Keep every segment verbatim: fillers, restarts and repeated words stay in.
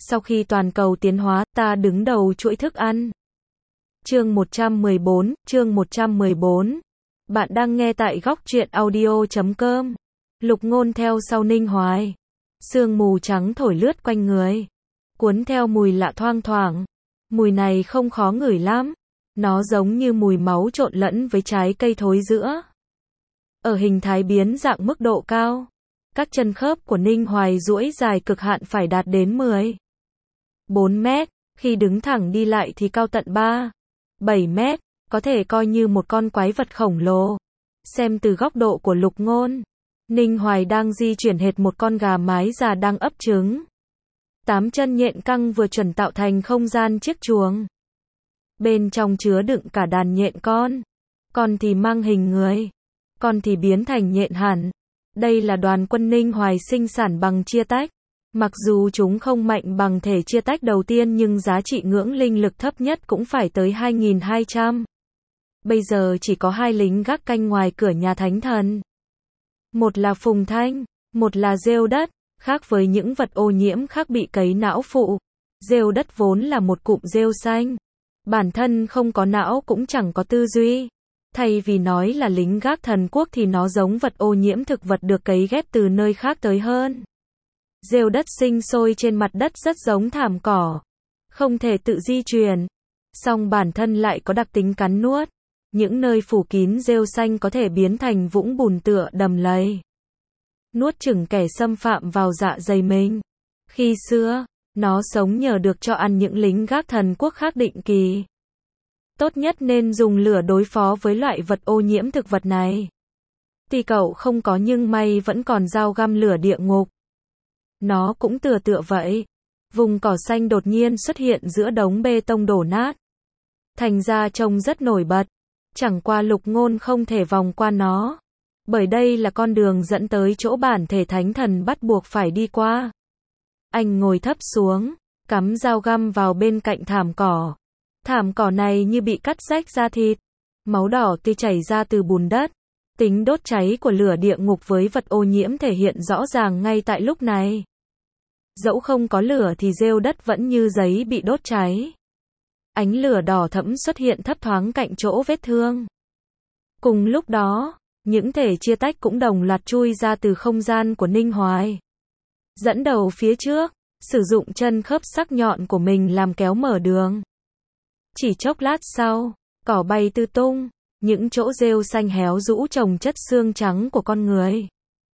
Sau khi toàn cầu tiến hóa, ta đứng đầu chuỗi thức ăn. Chương một trăm mười bốn, chương một trăm mười bốn. Bạn đang nghe tại góc truyện audio chấm com. Lục Ngôn theo sau Ninh Hoài. Sương mù trắng thổi lướt quanh người, cuốn theo mùi lạ thoang thoảng. Mùi này không khó ngửi lắm. Nó giống như mùi máu trộn lẫn với trái cây thối rữa. Ở hình thái biến dạng mức độ cao, các chân khớp của Ninh Hoài duỗi dài cực hạn phải đạt đến mười bốn mét, khi đứng thẳng đi lại thì cao tận ba bảy mét, có thể coi như một con quái vật khổng lồ. Xem từ góc độ của Lục Ngôn, Ninh Hoài đang di chuyển hệt một con gà mái già đang ấp trứng. Tám chân nhện căng vừa chuẩn tạo thành không gian chiếc chuồng. Bên trong chứa đựng cả đàn nhện con. Con thì mang hình người, con thì biến thành nhện hẳn. Đây là đoàn quân Ninh Hoài sinh sản bằng chia tách. Mặc dù chúng không mạnh bằng thể chia tách đầu tiên nhưng giá trị ngưỡng linh lực thấp nhất cũng phải tới hai nghìn hai trăm. Bây giờ chỉ có hai lính gác canh ngoài cửa nhà thánh thần. Một là Phùng Thanh, một là Rêu Đất. Khác với những vật ô nhiễm khác bị cấy não phụ, Rêu Đất vốn là một cụm rêu xanh. Bản thân không có não cũng chẳng có tư duy. Thay vì nói là lính gác thần quốc thì nó giống vật ô nhiễm thực vật được cấy ghép từ nơi khác tới hơn. Rêu Đất sinh sôi trên mặt đất rất giống thảm cỏ, không thể tự di chuyển, song bản thân lại có đặc tính cắn nuốt. Những nơi phủ kín rêu xanh có thể biến thành vũng bùn tựa đầm lầy, nuốt chửng kẻ xâm phạm vào dạ dày mình. Khi xưa, nó sống nhờ được cho ăn những lính gác thần quốc khác định kỳ. Tốt nhất nên dùng lửa đối phó với loại vật ô nhiễm thực vật này. Tuy cậu không có nhưng may vẫn còn dao găm lửa địa ngục. Nó cũng tựa tựa vậy. Vùng cỏ xanh đột nhiên xuất hiện giữa đống bê tông đổ nát. Thành ra trông rất nổi bật. Chẳng qua Lục Ngôn không thể vòng qua nó. Bởi đây là con đường dẫn tới chỗ bản thể thánh thần bắt buộc phải đi qua. Anh ngồi thấp xuống, cắm dao găm vào bên cạnh thảm cỏ. Thảm cỏ này như bị cắt rách da thịt. Máu đỏ tươi chảy ra từ bùn đất. Tính đốt cháy của lửa địa ngục với vật ô nhiễm thể hiện rõ ràng ngay tại lúc này. Dẫu không có lửa thì rêu đất vẫn như giấy bị đốt cháy. Ánh lửa đỏ thẫm xuất hiện thấp thoáng cạnh chỗ vết thương. Cùng lúc đó, những thể chia tách cũng đồng loạt chui ra từ không gian của Ninh Hoài. Dẫn đầu phía trước, sử dụng chân khớp sắc nhọn của mình làm kéo mở đường. Chỉ chốc lát sau, cỏ bay tứ tung, những chỗ rêu xanh héo rũ chồng chất xương trắng của con người.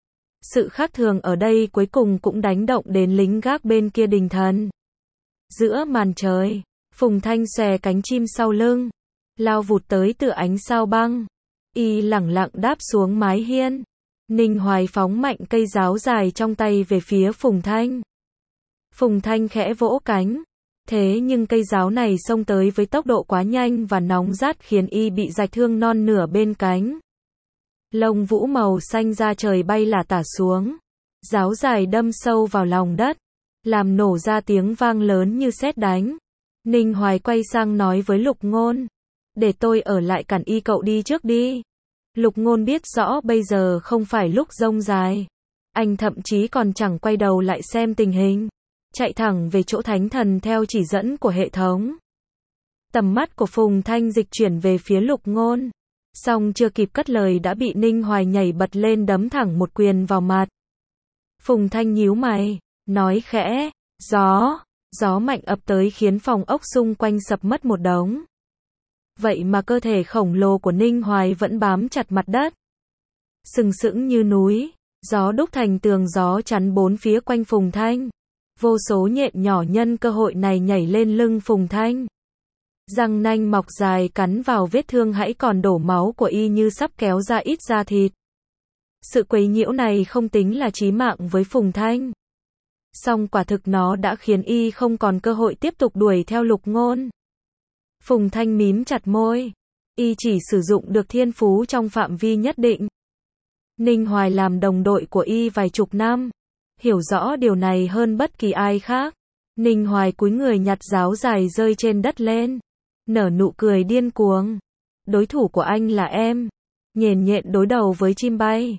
Sự khác thường ở đây cuối cùng cũng đánh động đến lính gác bên kia đình thần. Giữa màn trời, Phùng Thanh xòe cánh chim sau lưng, lao vụt tới tựa ánh sao băng. Y lẳng lặng đáp xuống mái hiên. Ninh Hoài phóng mạnh cây giáo dài trong tay về phía Phùng Thanh. Phùng Thanh khẽ vỗ cánh. Thế nhưng cây giáo này xông tới với tốc độ quá nhanh và nóng rát khiến y bị rạch thương non nửa bên cánh. Lông vũ màu xanh da trời bay lả tả xuống. Giáo dài đâm sâu vào lòng đất, làm nổ ra tiếng vang lớn như sét đánh. Ninh Hoài quay sang nói với Lục Ngôn. Để tôi ở lại cản y cậu đi trước đi. Lục Ngôn biết rõ bây giờ không phải lúc rông dài. Anh thậm chí còn chẳng quay đầu lại xem tình hình. Chạy thẳng về chỗ thánh thần theo chỉ dẫn của hệ thống. Tầm mắt của Phùng Thanh dịch chuyển về phía Lục Ngôn. Song chưa kịp cất lời đã bị Ninh Hoài nhảy bật lên đấm thẳng một quyền vào mặt. Phùng Thanh nhíu mày, nói khẽ, gió. Gió mạnh ập tới khiến phòng ốc xung quanh sập mất một đống. Vậy mà cơ thể khổng lồ của Ninh Hoài vẫn bám chặt mặt đất. Sừng sững như núi, gió đúc thành tường gió chắn bốn phía quanh Phùng Thanh. Vô số nhện nhỏ nhân cơ hội này nhảy lên lưng Phùng Thanh. Răng nanh mọc dài cắn vào vết thương hãy còn đổ máu của y như sắp kéo ra ít da thịt. Sự quấy nhiễu này không tính là chí mạng với Phùng Thanh. Song quả thực nó đã khiến y không còn cơ hội tiếp tục đuổi theo Lục Ngôn. Phùng Thanh mím chặt môi. Y chỉ sử dụng được thiên phú trong phạm vi nhất định. Ninh Hoài làm đồng đội của y vài chục năm. Hiểu rõ điều này hơn bất kỳ ai khác. Ninh Hoài cúi người nhặt giáo dài rơi trên đất lên. Nở nụ cười điên cuồng. Đối thủ của anh là em. Nhện nhện đối đầu với chim bay.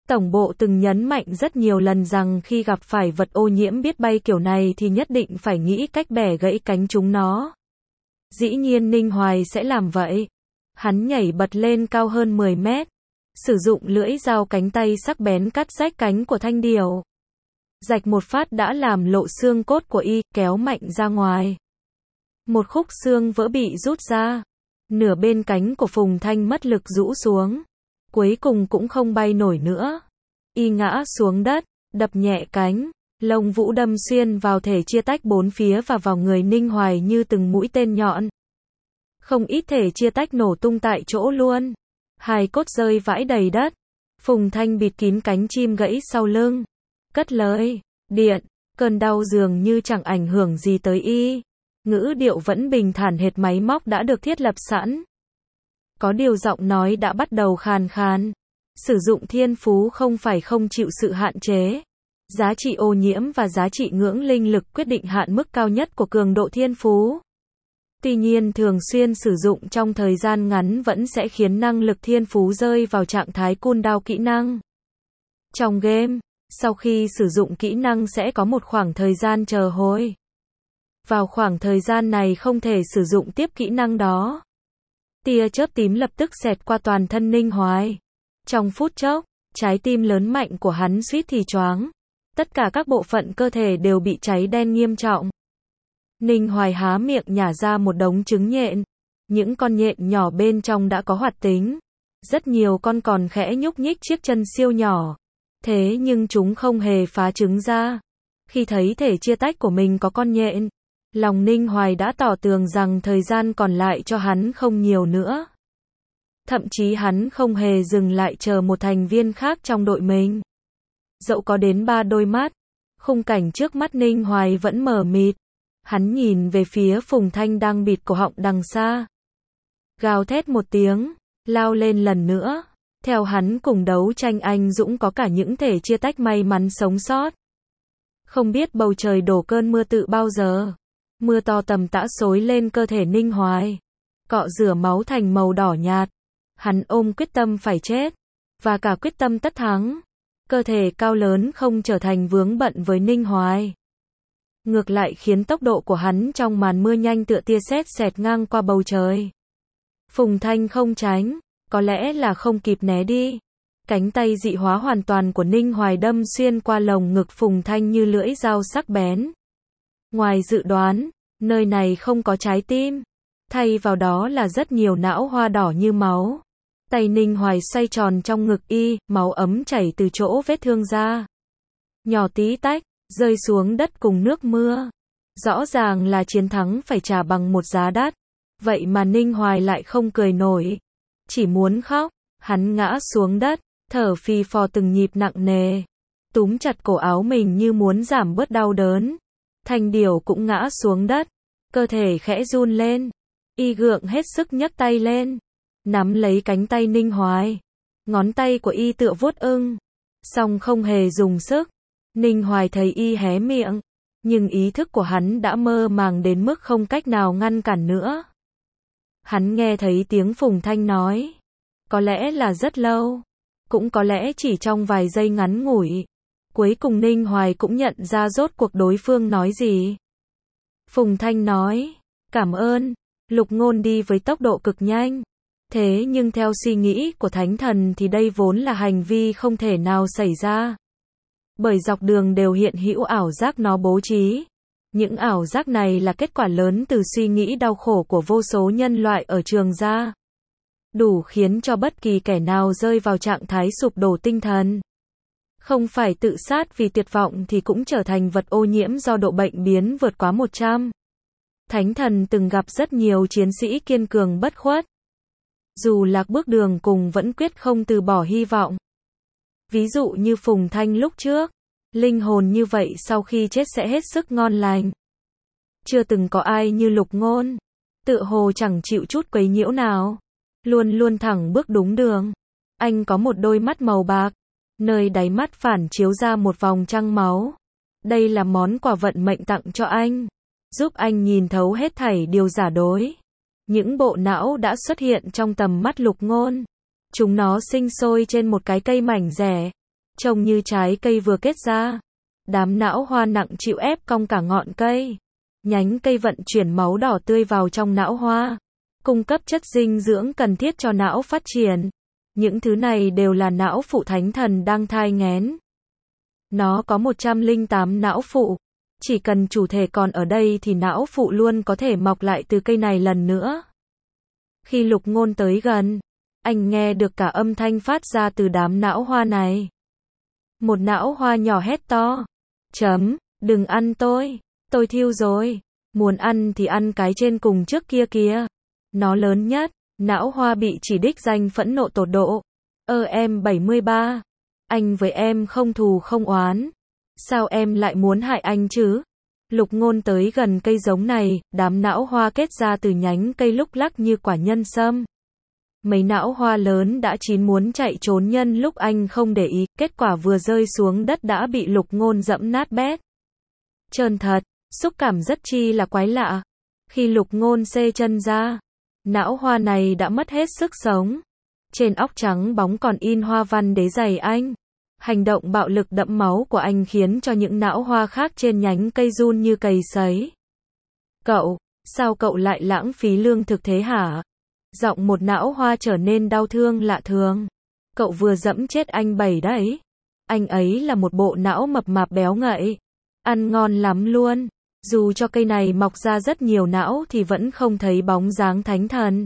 Tổng bộ từng nhấn mạnh rất nhiều lần rằng khi gặp phải vật ô nhiễm biết bay kiểu này thì nhất định phải nghĩ cách bẻ gãy cánh chúng nó. Dĩ nhiên Ninh Hoài sẽ làm vậy. Hắn nhảy bật lên cao hơn mười mét, sử dụng lưỡi dao cánh tay sắc bén cắt rách cánh của thanh điểu. Rạch một phát đã làm lộ xương cốt của y, kéo mạnh ra ngoài. Một khúc xương vỡ bị rút ra. Nửa bên cánh của Phùng Thanh mất lực rũ xuống. Cuối cùng cũng không bay nổi nữa. Y ngã xuống đất, đập nhẹ cánh. Lông vũ đâm xuyên vào thể chia tách bốn phía và vào người Ninh Hoài như từng mũi tên nhọn. Không ít thể chia tách nổ tung tại chỗ luôn. Hài cốt rơi vãi đầy đất. Phùng Thanh bịt kín cánh chim gãy sau lưng. Cất lời, điện, cơn đau dường như chẳng ảnh hưởng gì tới y. Ngữ điệu vẫn bình thản hệt máy móc đã được thiết lập sẵn. Có điều giọng nói đã bắt đầu khàn khàn. Sử dụng thiên phú không phải không chịu sự hạn chế. Giá trị ô nhiễm và giá trị ngưỡng linh lực quyết định hạn mức cao nhất của cường độ thiên phú. Tuy nhiên thường xuyên sử dụng trong thời gian ngắn vẫn sẽ khiến năng lực thiên phú rơi vào trạng thái cooldown kỹ năng. Trong game, sau khi sử dụng kỹ năng sẽ có một khoảng thời gian chờ hồi. Vào khoảng thời gian này không thể sử dụng tiếp kỹ năng đó. Tia chớp tím lập tức xẹt qua toàn thân Ninh Hoài. Trong phút chốc, trái tim lớn mạnh của hắn suýt thì choáng. Tất cả các bộ phận cơ thể đều bị cháy đen nghiêm trọng. Ninh Hoài há miệng nhả ra một đống trứng nhện. Những con nhện nhỏ bên trong đã có hoạt tính. Rất nhiều con còn khẽ nhúc nhích chiếc chân siêu nhỏ. Thế nhưng chúng không hề phá trứng ra. Khi thấy thể chia tách của mình có con nhện, lòng Ninh Hoài đã tỏ tường rằng thời gian còn lại cho hắn không nhiều nữa. Thậm chí hắn không hề dừng lại chờ một thành viên khác trong đội mình. Dẫu có đến ba đôi mắt, khung cảnh trước mắt Ninh Hoài vẫn mờ mịt. Hắn nhìn về phía Phùng Thanh đang bịt cổ họng đằng xa. Gào thét một tiếng, lao lên lần nữa. Theo hắn cùng đấu tranh anh dũng có cả những thể chia tách may mắn sống sót. Không biết bầu trời đổ cơn mưa tự bao giờ. Mưa to tầm tã xối lên cơ thể Ninh Hoài. Cọ rửa máu thành màu đỏ nhạt. Hắn ôm quyết tâm phải chết. Và cả quyết tâm tất thắng. Cơ thể cao lớn không trở thành vướng bận với Ninh Hoài. Ngược lại khiến tốc độ của hắn trong màn mưa nhanh tựa tia sét xẹt ngang qua bầu trời. Phùng Thanh không tránh. Có lẽ là không kịp né đi. Cánh tay dị hóa hoàn toàn của Ninh Hoài đâm xuyên qua lồng ngực Phùng Thanh như lưỡi dao sắc bén. Ngoài dự đoán, nơi này không có trái tim. Thay vào đó là rất nhiều não hoa đỏ như máu. Tay Ninh Hoài xoay tròn trong ngực y, máu ấm chảy từ chỗ vết thương ra. Nhỏ tí tách, rơi xuống đất cùng nước mưa. Rõ ràng là chiến thắng phải trả bằng một giá đắt. Vậy mà Ninh Hoài lại không cười nổi. Chỉ muốn khóc, hắn ngã xuống đất, thở phì phò từng nhịp nặng nề. Túm chặt cổ áo mình như muốn giảm bớt đau đớn. Thanh điểu cũng ngã xuống đất, cơ thể khẽ run lên. Y gượng hết sức nhấc tay lên, nắm lấy cánh tay Ninh Hoài. Ngón tay của y tựa vuốt ưng, song không hề dùng sức. Ninh Hoài thấy y hé miệng, nhưng ý thức của hắn đã mơ màng đến mức không cách nào ngăn cản nữa. Hắn nghe thấy tiếng Phùng Thanh nói. Có lẽ là rất lâu. Cũng có lẽ chỉ trong vài giây ngắn ngủi. Cuối cùng Ninh Hoài cũng nhận ra rốt cuộc đối phương nói gì. Phùng Thanh nói. Cảm ơn. Lục Ngôn đi với tốc độ cực nhanh. Thế nhưng theo suy nghĩ của Thánh Thần thì đây vốn là hành vi không thể nào xảy ra. Bởi dọc đường đều hiện hữu ảo giác nó bố trí. Những ảo giác này là kết quả lớn từ suy nghĩ đau khổ của vô số nhân loại ở Trường Gia. Đủ khiến cho bất kỳ kẻ nào rơi vào trạng thái sụp đổ tinh thần. Không phải tự sát vì tuyệt vọng thì cũng trở thành vật ô nhiễm do độ bệnh biến vượt quá một trăm. Thánh Thần từng gặp rất nhiều chiến sĩ kiên cường bất khuất. Dù lạc bước đường cùng vẫn quyết không từ bỏ hy vọng. Ví dụ như Phùng Thanh lúc trước. Linh hồn như vậy sau khi chết sẽ hết sức ngon lành. Chưa từng có ai như Lục Ngôn. Tựa hồ chẳng chịu chút quấy nhiễu nào. Luôn luôn thẳng bước đúng đường. Anh có một đôi mắt màu bạc. Nơi đáy mắt phản chiếu ra một vòng trăng máu. Đây là món quà vận mệnh tặng cho anh. Giúp anh nhìn thấu hết thảy điều giả dối. Những bộ não đã xuất hiện trong tầm mắt Lục Ngôn. Chúng nó sinh sôi trên một cái cây mảnh rẻ. trông như trái cây vừa kết ra. Đám não hoa nặng chịu ép cong cả ngọn cây. Nhánh cây vận chuyển máu đỏ tươi vào trong não hoa, cung cấp chất dinh dưỡng cần thiết cho não phát triển. Những thứ này đều là não phụ thánh thần đang thai nghén. Nó có một trăm lẻ tám não phụ. Chỉ cần chủ thể còn ở đây thì não phụ luôn có thể mọc lại từ cây này lần nữa. Khi Lục Ngôn tới gần, anh nghe được cả âm thanh phát ra từ đám não hoa này. Một não hoa nhỏ hét to. Chấm, đừng ăn tôi. Tôi thiêu rồi. Muốn ăn thì ăn cái trên cùng trước kia kìa. Nó lớn nhất. Não hoa bị chỉ đích danh phẫn nộ tột độ. Ơ em bảy mươi ba. Anh với em không thù không oán. Sao em lại muốn hại anh chứ? Lục Ngôn tới gần cây giống này, đám não hoa kết ra từ nhánh cây lúc lắc như quả nhân sâm. Mấy não hoa lớn đã chín muốn chạy trốn nhân lúc anh không để ý, kết quả vừa rơi xuống đất đã bị Lục Ngôn dẫm nát bét. Trơn thật, xúc cảm rất chi là quái lạ. Khi Lục Ngôn xê chân ra, não hoa này đã mất hết sức sống. Trên óc trắng bóng còn in hoa văn đế giày anh. Hành động bạo lực đẫm máu của anh khiến cho những não hoa khác trên nhánh cây run như cầy sấy. Cậu, sao cậu lại lãng phí lương thực thế hả? Giọng một não hoa trở nên đau thương lạ thường. Cậu vừa dẫm chết anh bảy đấy. Anh ấy là một bộ não mập mạp béo ngậy. Ăn ngon lắm luôn. Dù cho cây này mọc ra rất nhiều não thì vẫn không thấy bóng dáng thánh thần.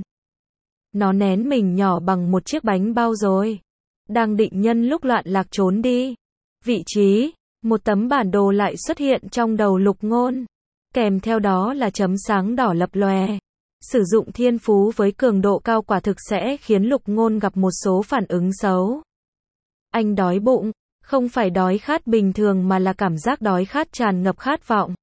Nó nén mình nhỏ bằng một chiếc bánh bao rồi. Đang định nhân lúc loạn lạc trốn đi. Vị trí, một tấm bản đồ lại xuất hiện trong đầu Lục Ngôn. Kèm theo đó là chấm sáng đỏ lập lòe. Sử dụng thiên phú với cường độ cao quả thực sẽ khiến Lục Ngôn gặp một số phản ứng xấu. Anh đói bụng, không phải đói khát bình thường mà là cảm giác đói khát tràn ngập khát vọng.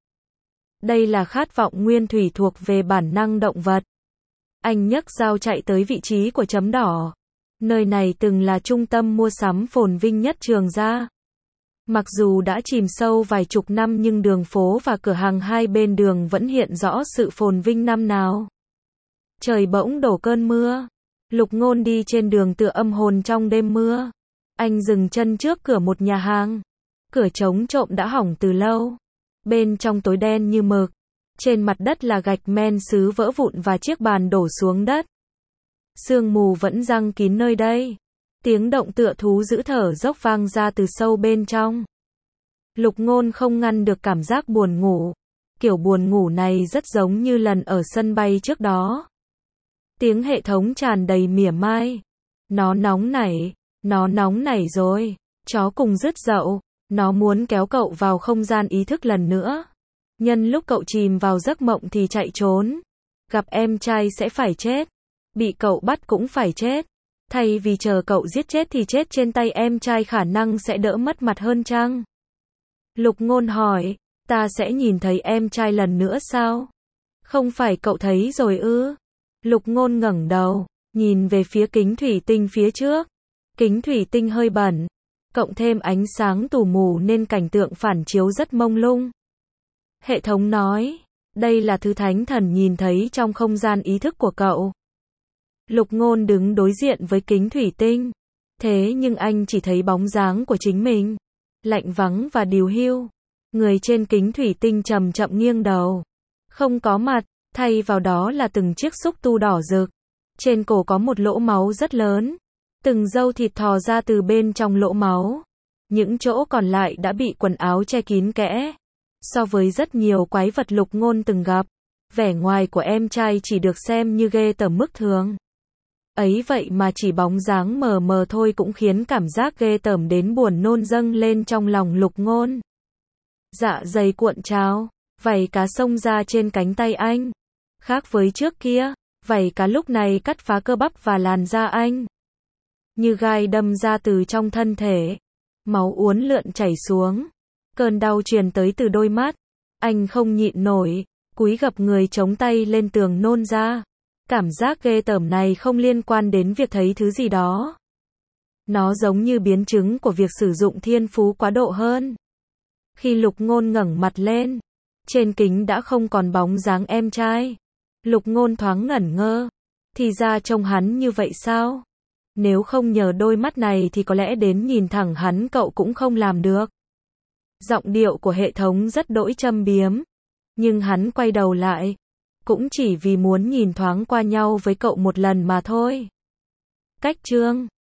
Đây là khát vọng nguyên thủy thuộc về bản năng động vật. Anh nhấc dao chạy tới vị trí của chấm đỏ. Nơi này từng là trung tâm mua sắm phồn vinh nhất Trường Gia. Mặc dù đã chìm sâu vài chục năm nhưng đường phố và cửa hàng hai bên đường vẫn hiện rõ sự phồn vinh năm nào. Trời bỗng đổ cơn mưa. Lục Ngôn đi trên đường tựa âm hồn trong đêm mưa. Anh dừng chân trước cửa một nhà hàng. Cửa trống trộm đã hỏng từ lâu. Bên trong tối đen như mực. Trên mặt đất là gạch men sứ vỡ vụn và chiếc bàn đổ xuống đất. Sương mù vẫn giăng kín nơi đây. Tiếng động tựa thú dữ thở dốc vang ra từ sâu bên trong. Lục Ngôn không ngăn được cảm giác buồn ngủ. Kiểu buồn ngủ này rất giống như lần ở sân bay trước đó. Tiếng hệ thống tràn đầy mỉa mai. Nó nóng nảy, nó nóng nảy rồi. Chó cùng rứt dậu, nó muốn kéo cậu vào không gian ý thức lần nữa. Nhân lúc cậu chìm vào giấc mộng thì chạy trốn. Gặp em trai sẽ phải chết. Bị cậu bắt cũng phải chết. Thay vì chờ cậu giết chết thì chết trên tay em trai khả năng sẽ đỡ mất mặt hơn chăng? Lục Ngôn hỏi, ta sẽ nhìn thấy em trai lần nữa sao? Không phải cậu thấy rồi ư? Lục Ngôn ngẩng đầu, nhìn về phía kính thủy tinh phía trước. Kính thủy tinh hơi bẩn, cộng thêm ánh sáng tù mù nên cảnh tượng phản chiếu rất mông lung. Hệ thống nói, đây là thứ thánh thần nhìn thấy trong không gian ý thức của cậu. Lục Ngôn đứng đối diện với kính thủy tinh. Thế nhưng anh chỉ thấy bóng dáng của chính mình. Lạnh vắng và điều hưu. Người trên kính thủy tinh chậm chậm nghiêng đầu. Không có mặt, thay vào đó là từng chiếc xúc tu đỏ rực. Trên cổ có một lỗ máu rất lớn. Từng râu thịt thò ra từ bên trong lỗ máu. Những chỗ còn lại đã bị quần áo che kín kẽ. So với rất nhiều quái vật Lục Ngôn từng gặp, vẻ ngoài của em trai chỉ được xem như ghê tởm mức thường. Ấy vậy mà chỉ bóng dáng mờ mờ thôi cũng khiến cảm giác ghê tởm đến buồn nôn dâng lên trong lòng Lục Ngôn. Dạ dày cuộn trào, vảy cá xông ra trên cánh tay anh. Khác với trước kia, vảy cá lúc này cắt phá cơ bắp và làn da anh. Như gai đâm ra từ trong thân thể. Máu uốn lượn chảy xuống. Cơn đau truyền tới từ đôi mắt. Anh không nhịn nổi, cúi gập người chống tay lên tường nôn ra. Cảm giác ghê tởm này không liên quan đến việc thấy thứ gì đó. Nó giống như biến chứng của việc sử dụng thiên phú quá độ hơn. Khi Lục Ngôn ngẩng mặt lên, trên kính đã không còn bóng dáng em trai. Lục Ngôn thoáng ngẩn ngơ. Thì ra trông hắn như vậy sao? Nếu không nhờ đôi mắt này thì có lẽ đến nhìn thẳng hắn cậu cũng không làm được. Giọng điệu của hệ thống rất đỗi châm biếm. Nhưng hắn quay đầu lại. Cũng chỉ vì muốn nhìn thoáng qua nhau với cậu một lần mà thôi. Cách chương